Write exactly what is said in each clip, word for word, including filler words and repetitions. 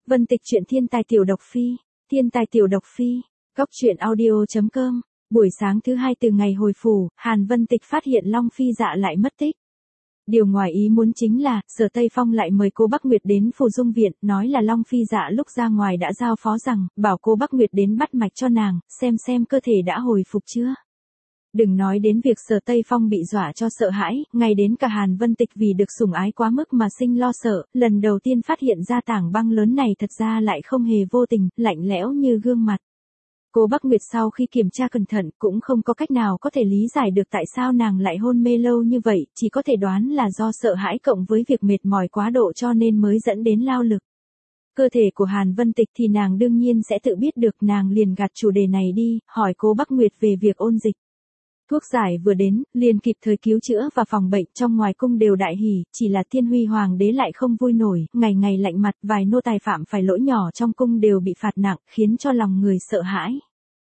Vân Tịch truyện thiên tài tiểu độc phi, thiên tài tiểu độc phi, góc truyện audio chấm com. Buổi sáng thứ hai từ ngày hồi phủ, Hàn Vân Tịch phát hiện Long Phi Dạ lại mất tích. Điều ngoài ý muốn chính là, Sở Tây Phong lại mời cô Bắc Nguyệt đến Phù Dung Viện, nói là Long Phi Dạ lúc ra ngoài đã giao phó rằng, bảo cô Bắc Nguyệt đến bắt mạch cho nàng, xem xem cơ thể đã hồi phục chưa. Đừng nói đến việc Sở Tây Phong bị dọa cho sợ hãi, ngay đến cả Hàn Vân Tịch vì được sủng ái quá mức mà sinh lo sợ, lần đầu tiên phát hiện ra tảng băng lớn này thật ra lại không hề vô tình, lạnh lẽo như gương mặt. Cô Bắc Nguyệt sau khi kiểm tra cẩn thận cũng không có cách nào có thể lý giải được tại sao nàng lại hôn mê lâu như vậy, chỉ có thể đoán là do sợ hãi cộng với việc mệt mỏi quá độ cho nên mới dẫn đến lao lực. Cơ thể của Hàn Vân Tịch thì nàng đương nhiên sẽ tự biết được, nàng liền gạt chủ đề này đi, hỏi cô Bắc Nguyệt về việc ôn dịch. Thuốc giải vừa đến, liền kịp thời cứu chữa và phòng bệnh, trong ngoài cung đều đại hỉ, chỉ là Thiên Huy Hoàng đế lại không vui nổi, ngày ngày lạnh mặt, vài nô tài phạm phải lỗi nhỏ trong cung đều bị phạt nặng, khiến cho lòng người sợ hãi.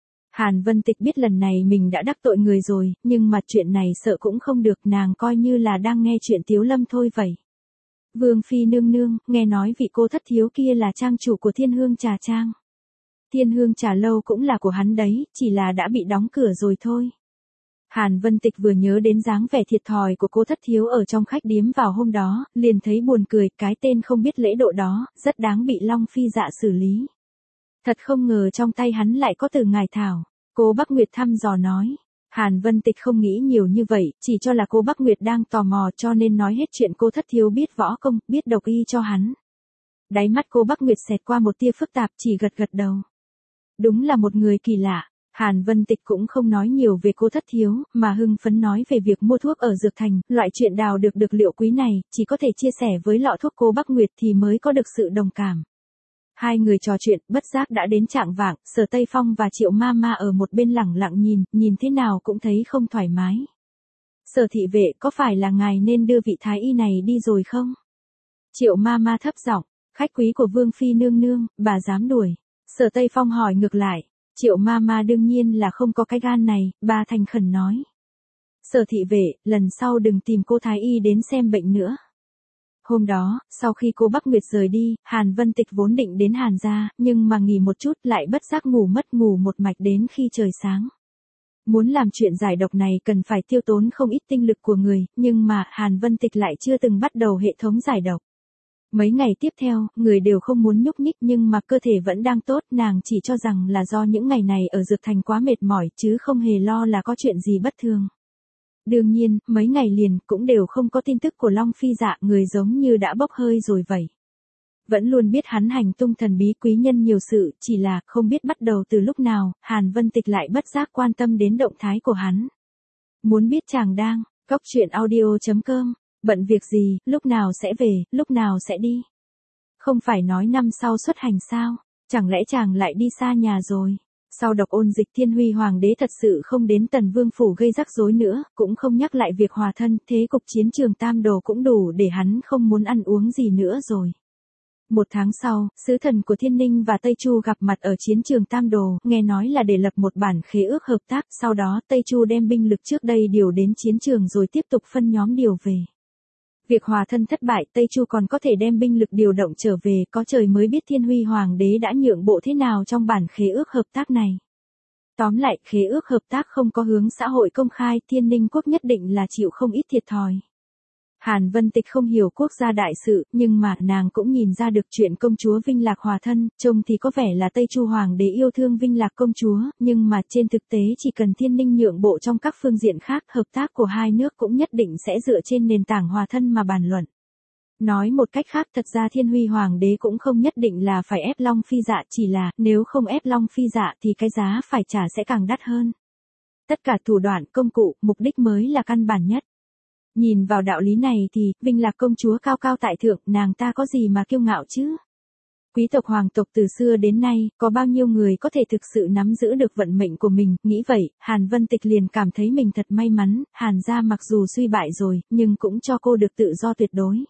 Hàn Vân Tịch biết lần này mình đã đắc tội người rồi, nhưng mà chuyện này sợ cũng không được, nàng coi như là đang nghe chuyện Tiếu Lâm thôi vậy. Vương Phi nương nương, nghe nói vị cô thất thiếu kia là trang chủ của Thiên Hương Trà Trang. Thiên Hương Trà Lâu cũng là của hắn đấy, chỉ là đã bị đóng cửa rồi thôi. Hàn Vân Tịch vừa nhớ đến dáng vẻ thiệt thòi của cô thất thiếu ở trong khách điếm vào hôm đó, liền thấy buồn cười, cái tên không biết lễ độ đó, rất đáng bị Long Phi Dạ xử lý. Thật không ngờ trong tay hắn lại có từ ngải thảo, cô Bắc Nguyệt thăm dò nói. Hàn Vân Tịch không nghĩ nhiều như vậy, chỉ cho là cô Bắc Nguyệt đang tò mò cho nên nói hết chuyện cô thất thiếu biết võ công, biết độc y cho hắn. Đáy mắt cô Bắc Nguyệt xẹt qua một tia phức tạp, chỉ gật gật đầu. Đúng là một người kỳ lạ. Hàn Vân Tịch cũng không nói nhiều về cô thất thiếu, mà hưng phấn nói về việc mua thuốc ở Dược Thành, loại chuyện đào được được liệu quý này, chỉ có thể chia sẻ với lọ thuốc cô Bắc Nguyệt thì mới có được sự đồng cảm. Hai người trò chuyện, bất giác đã đến chạng vạng, Sở Tây Phong và Triệu Ma Ma ở một bên lẳng lặng nhìn, nhìn thế nào cũng thấy không thoải mái. Sở thị vệ, có phải là ngài nên đưa vị thái y này đi rồi không? Triệu Ma Ma thấp giọng, khách quý của Vương Phi nương nương, bà dám đuổi. Sở Tây Phong hỏi ngược lại. Triệu Ma Ma đương nhiên là không có cái gan này, bà thành khẩn nói. Sở thị vệ, lần sau đừng tìm cô thái y đến xem bệnh nữa. Hôm đó, sau khi cô Bắc Nguyệt rời đi, Hàn Vân Tịch vốn định đến Hàn gia, nhưng mà nghỉ một chút lại bất giác ngủ mất ngủ một mạch đến khi trời sáng. Muốn làm chuyện giải độc này cần phải tiêu tốn không ít tinh lực của người, nhưng mà Hàn Vân Tịch lại chưa từng bắt đầu hệ thống giải độc. Mấy ngày tiếp theo, người đều không muốn nhúc nhích nhưng mà cơ thể vẫn đang tốt, nàng chỉ cho rằng là do những ngày này ở Dược Thành quá mệt mỏi chứ không hề lo là có chuyện gì bất thường. Đương nhiên, mấy ngày liền cũng đều không có tin tức của Long Phi Dạ, người giống như đã bốc hơi rồi vậy. Vẫn luôn biết hắn hành tung thần bí quý nhân nhiều sự, chỉ là không biết bắt đầu từ lúc nào, Hàn Vân Tịch lại bất giác quan tâm đến động thái của hắn. Muốn biết chàng đang, góc truyện audio chấm com. Bận việc gì, lúc nào sẽ về, lúc nào sẽ đi? Không phải nói năm sau xuất hành sao? Chẳng lẽ chàng lại đi xa nhà rồi? Sau độc ôn dịch Thiên Huy Hoàng đế thật sự không đến Tần Vương phủ gây rắc rối nữa, cũng không nhắc lại việc hòa thân, thế cục chiến trường Tam Đồ cũng đủ để hắn không muốn ăn uống gì nữa rồi. Một tháng sau, sứ thần của Thiên Ninh và Tây Chu gặp mặt ở chiến trường Tam Đồ, nghe nói là để lập một bản khế ước hợp tác, sau đó Tây Chu đem binh lực trước đây điều đến chiến trường rồi tiếp tục phân nhóm điều về. Việc hòa thân thất bại, Tây Chu còn có thể đem binh lực điều động trở về, có trời mới biết Thiên Huy Hoàng đế đã nhượng bộ thế nào trong bản khế ước hợp tác này. Tóm lại, khế ước hợp tác không có hướng xã hội công khai, Thiên Ninh quốc nhất định là chịu không ít thiệt thòi. Hàn Vân Tịch không hiểu quốc gia đại sự, nhưng mà nàng cũng nhìn ra được chuyện công chúa Vinh Lạc hòa thân, trông thì có vẻ là Tây Chu Hoàng đế yêu thương Vinh Lạc công chúa, nhưng mà trên thực tế chỉ cần Thiên Ninh nhượng bộ trong các phương diện khác, hợp tác của hai nước cũng nhất định sẽ dựa trên nền tảng hòa thân mà bàn luận. Nói một cách khác, thật ra Thiên Huy Hoàng đế cũng không nhất định là phải ép Long Phi Dạ, chỉ là nếu không ép Long Phi Dạ thì cái giá phải trả sẽ càng đắt hơn. Tất cả thủ đoạn, công cụ, mục đích mới là căn bản nhất. Nhìn vào đạo lý này thì, Vinh Lạc công chúa cao cao tại thượng, nàng ta có gì mà kiêu ngạo chứ? Quý tộc hoàng tộc từ xưa đến nay, có bao nhiêu người có thể thực sự nắm giữ được vận mệnh của mình, nghĩ vậy, Hàn Vân Tịch liền cảm thấy mình thật may mắn, Hàn gia mặc dù suy bại rồi, nhưng cũng cho cô được tự do tuyệt đối.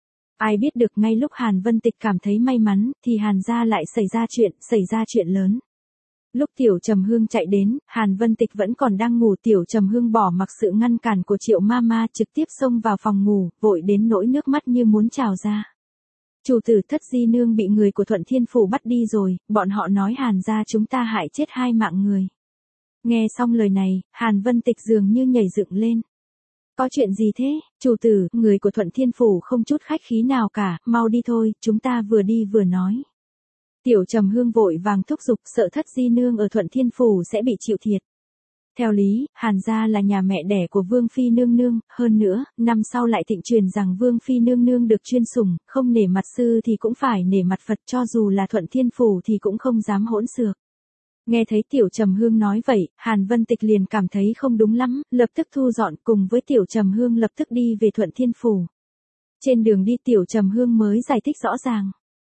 Ai biết được ngay lúc Hàn Vân Tịch cảm thấy may mắn, thì Hàn gia lại xảy ra chuyện, xảy ra chuyện lớn. Lúc Tiểu Trầm Hương chạy đến, Hàn Vân Tịch vẫn còn đang ngủ, Tiểu Trầm Hương bỏ mặc sự ngăn cản của Triệu Ma Ma trực tiếp xông vào phòng ngủ, vội đến nỗi nước mắt như muốn trào ra. Chủ tử Thất Di Nương bị người của Thuận Thiên Phủ bắt đi rồi, bọn họ nói Hàn gia chúng ta hại chết hai mạng người. Nghe xong lời này, Hàn Vân Tịch dường như nhảy dựng lên. Có chuyện gì thế, chủ tử, người của Thuận Thiên Phủ không chút khách khí nào cả, mau đi thôi, chúng ta vừa đi vừa nói. Tiểu Trầm Hương vội vàng thúc giục, sợ Thất Di Nương ở Thuận Thiên Phủ sẽ bị chịu thiệt. Theo lý, Hàn gia là nhà mẹ đẻ của Vương Phi Nương Nương, hơn nữa, năm sau lại thịnh truyền rằng Vương Phi Nương Nương được chuyên sủng, không nể mặt sư thì cũng phải nể mặt Phật, cho dù là Thuận Thiên Phủ thì cũng không dám hỗn xược. Nghe thấy Tiểu Trầm Hương nói vậy, Hàn Vân Tịch liền cảm thấy không đúng lắm, lập tức thu dọn cùng với Tiểu Trầm Hương lập tức đi về Thuận Thiên Phủ. Trên đường đi Tiểu Trầm Hương mới giải thích rõ ràng.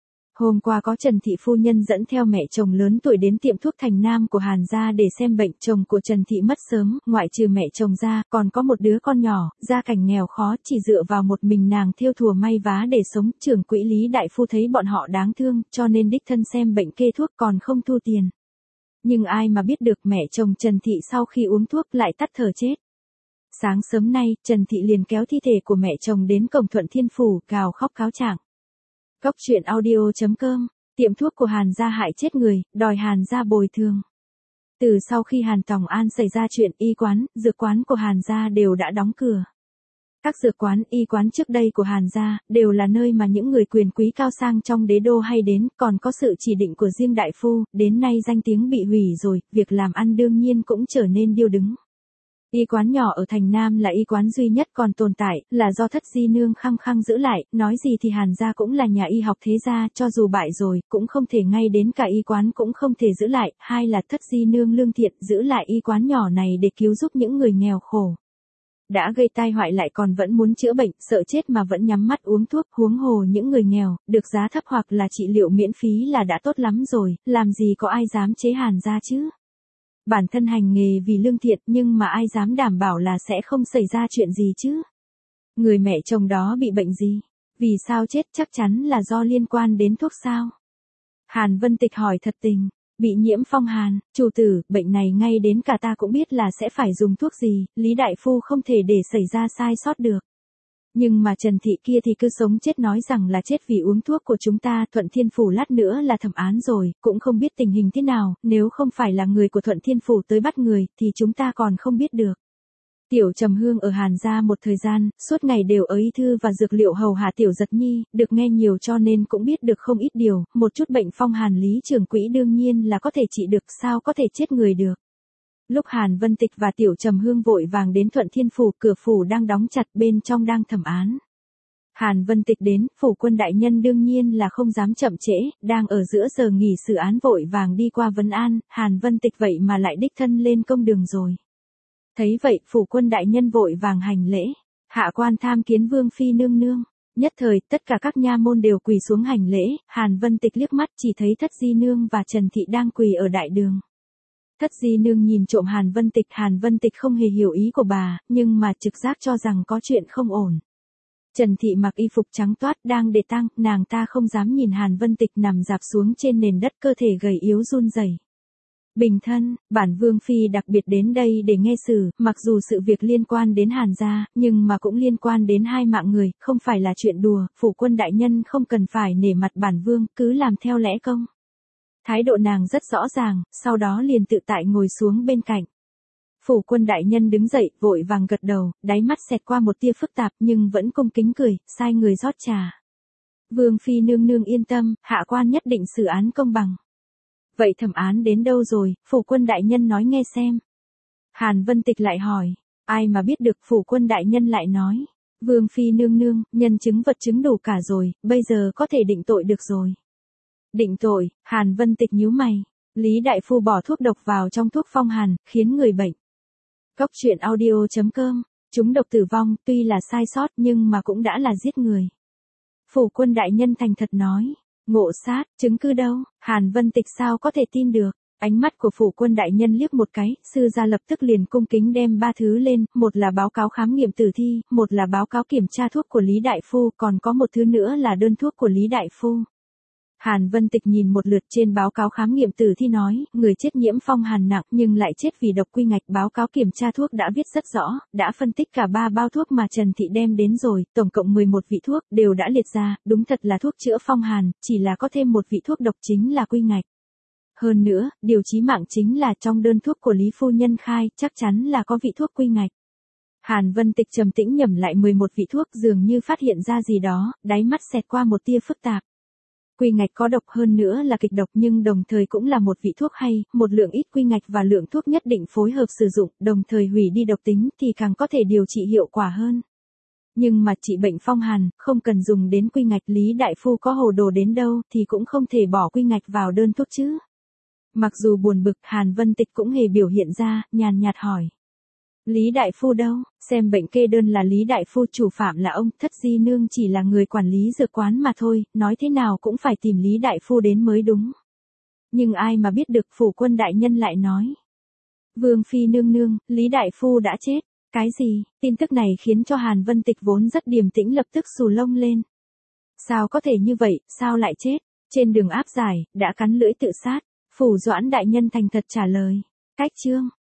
Hôm qua có Trần Thị Phu Nhân dẫn theo mẹ chồng lớn tuổi đến tiệm thuốc Thành Nam của Hàn gia để xem bệnh. Chồng của Trần Thị mất sớm, ngoại trừ mẹ chồng ra, còn có một đứa con nhỏ, gia cảnh nghèo khó, chỉ dựa vào một mình nàng thêu thùa may vá để sống. Trưởng quỹ Lý Đại Phu thấy bọn họ đáng thương, cho nên đích thân xem bệnh kê thuốc còn không thu tiền. Nhưng ai mà biết được mẹ chồng Trần Thị sau khi uống thuốc lại tắt thở chết. Sáng sớm nay, Trần Thị liền kéo thi thể của mẹ chồng đến cổng Thuận Thiên Phủ, gào khóc cáo trạng. Góc truyện audio chấm com, tiệm thuốc của Hàn gia hại chết người, đòi Hàn gia bồi thường. Từ sau khi Hàn Tòng An xảy ra chuyện, y quán, dược quán của Hàn gia đều đã đóng cửa. Các dược quán, y quán trước đây của Hàn gia đều là nơi mà những người quyền quý cao sang trong đế đô hay đến, còn có sự chỉ định của riêng đại phu, đến nay danh tiếng bị hủy rồi, việc làm ăn đương nhiên cũng trở nên điêu đứng. Y quán nhỏ ở Thành Nam là y quán duy nhất còn tồn tại, là do Thất Di Nương khăng khăng giữ lại, nói gì thì Hàn gia cũng là nhà y học thế gia, cho dù bại rồi, cũng không thể ngay đến cả y quán cũng không thể giữ lại, hai là Thất Di Nương lương thiện giữ lại y quán nhỏ này để cứu giúp những người nghèo khổ. Đã gây tai họa lại còn vẫn muốn chữa bệnh, sợ chết mà vẫn nhắm mắt uống thuốc, huống hồ những người nghèo, được giá thấp hoặc là trị liệu miễn phí là đã tốt lắm rồi, làm gì có ai dám chế Hàn gia chứ. Bản thân hành nghề vì lương thiện nhưng mà ai dám đảm bảo là sẽ không xảy ra chuyện gì chứ. Người mẹ chồng đó bị bệnh gì? Vì sao chết, chắc chắn là do liên quan đến thuốc sao? Hàn Vân Tịch hỏi thật tình. Bị nhiễm phong hàn, chủ tử, bệnh này ngay đến cả ta cũng biết là sẽ phải dùng thuốc gì, Lý Đại Phu không thể để xảy ra sai sót được. Nhưng mà Trần Thị kia thì cứ sống chết nói rằng là chết vì uống thuốc của chúng ta, Thuận Thiên Phủ lát nữa là thẩm án rồi, cũng không biết tình hình thế nào, nếu không phải là người của Thuận Thiên Phủ tới bắt người, thì chúng ta còn không biết được. Tiểu Trầm Hương ở Hàn gia một thời gian, suốt ngày đều ở y thư và dược liệu hầu hạ Tiểu Giật Nhi, được nghe nhiều cho nên cũng biết được không ít điều, một chút bệnh phong hàn Lý trưởng quỹ đương nhiên là có thể trị được, sao có thể chết người được. Lúc Hàn Vân Tịch và Tiểu Trầm Hương vội vàng đến Thuận Thiên Phủ, cửa phủ đang đóng chặt, bên trong đang thẩm án. Hàn Vân Tịch đến, phủ quân đại nhân đương nhiên là không dám chậm trễ, đang ở giữa giờ nghỉ xử án vội vàng đi qua vấn an, Hàn Vân Tịch vậy mà lại đích thân lên công đường rồi. Thấy vậy, phủ quân đại nhân vội vàng hành lễ, hạ quan tham kiến Vương Phi Nương Nương. Nhất thời, tất cả các nha môn đều quỳ xuống hành lễ, Hàn Vân Tịch liếc mắt chỉ thấy Thất Di Nương và Trần Thị đang quỳ ở đại đường. Thất Di Nương nhìn trộm Hàn Vân Tịch, Hàn Vân Tịch không hề hiểu ý của bà, nhưng mà trực giác cho rằng có chuyện không ổn. Trần Thị mặc y phục trắng toát đang để tang, nàng ta không dám nhìn Hàn Vân Tịch nằm rạp xuống trên nền đất, cơ thể gầy yếu run rẩy. Bình thân, bản Vương Phi đặc biệt đến đây để nghe xử, mặc dù sự việc liên quan đến Hàn gia, nhưng mà cũng liên quan đến hai mạng người, không phải là chuyện đùa, phủ quân đại nhân không cần phải nể mặt bản Vương, cứ làm theo lẽ công. Thái độ nàng rất rõ ràng, sau đó liền tự tại ngồi xuống bên cạnh. Phủ quân đại nhân đứng dậy, vội vàng gật đầu, đáy mắt xẹt qua một tia phức tạp nhưng vẫn cung kính cười, sai người rót trà. Vương Phi Nương Nương yên tâm, hạ quan nhất định xử án công bằng. Vậy thẩm án đến đâu rồi, phủ quân đại nhân nói nghe xem. Hàn Vân Tịch lại hỏi, ai mà biết được, phủ quân đại nhân lại nói. Vương Phi Nương Nương, nhân chứng vật chứng đủ cả rồi, bây giờ có thể định tội được rồi. Định tội, Hàn Vân Tịch nhíu mày. Lý Đại Phu bỏ thuốc độc vào trong thuốc phong hàn, khiến người bệnh. Góc truyện audio chấm com, chúng độc tử vong, tuy là sai sót nhưng mà cũng đã là giết người. Phủ quân đại nhân thành thật nói, ngộ sát, chứng cứ đâu, Hàn Vân Tịch sao có thể tin được. Ánh mắt của phủ quân đại nhân liếc một cái, sư gia lập tức liền cung kính đem ba thứ lên, một là báo cáo khám nghiệm tử thi, một là báo cáo kiểm tra thuốc của Lý Đại Phu, còn có một thứ nữa là đơn thuốc của Lý Đại Phu. Hàn Vân Tịch nhìn một lượt trên báo cáo khám nghiệm tử thi nói, người chết nhiễm phong hàn nặng nhưng lại chết vì độc quy ngạch. Báo cáo kiểm tra thuốc đã viết rất rõ, đã phân tích cả ba bao thuốc mà Trần Thị đem đến rồi, tổng cộng mười một vị thuốc, đều đã liệt ra, đúng thật là thuốc chữa phong hàn, chỉ là có thêm một vị thuốc độc chính là quy ngạch. Hơn nữa, điều chí mạng chính là trong đơn thuốc của Lý Phu Nhân khai, chắc chắn là có vị thuốc quy ngạch. Hàn Vân Tịch trầm tĩnh nhẩm lại mười một vị thuốc dường như phát hiện ra gì đó, đáy mắt xẹt qua một tia phức tạp. Quy ngạch có độc hơn nữa là kịch độc nhưng đồng thời cũng là một vị thuốc hay, một lượng ít quy ngạch và lượng thuốc nhất định phối hợp sử dụng, đồng thời hủy đi độc tính thì càng có thể điều trị hiệu quả hơn. Nhưng mà trị bệnh phong hàn, không cần dùng đến quy ngạch. Lý đại phu có hồ đồ đến đâu thì cũng không thể bỏ quy ngạch vào đơn thuốc chứ. Mặc dù buồn bực, Hàn Vân Tịch cũng hề biểu hiện ra, nhàn nhạt hỏi. Lý đại phu đâu? Xem bệnh kê đơn là Lý đại phu, chủ phạm là ông, Thất Di nương chỉ là người quản lý dược quán mà thôi, nói thế nào cũng phải tìm Lý đại phu đến mới đúng. Nhưng ai mà biết được phủ quân đại nhân lại nói. Vương phi nương nương, Lý đại phu đã chết. Cái gì? Tin tức này khiến cho Hàn Vân Tịch vốn rất điềm tĩnh lập tức xù lông lên. Sao có thể như vậy, sao lại chết? Trên đường áp giải, đã cắn lưỡi tự sát. Phủ Doãn đại nhân thành thật trả lời. Cách chương.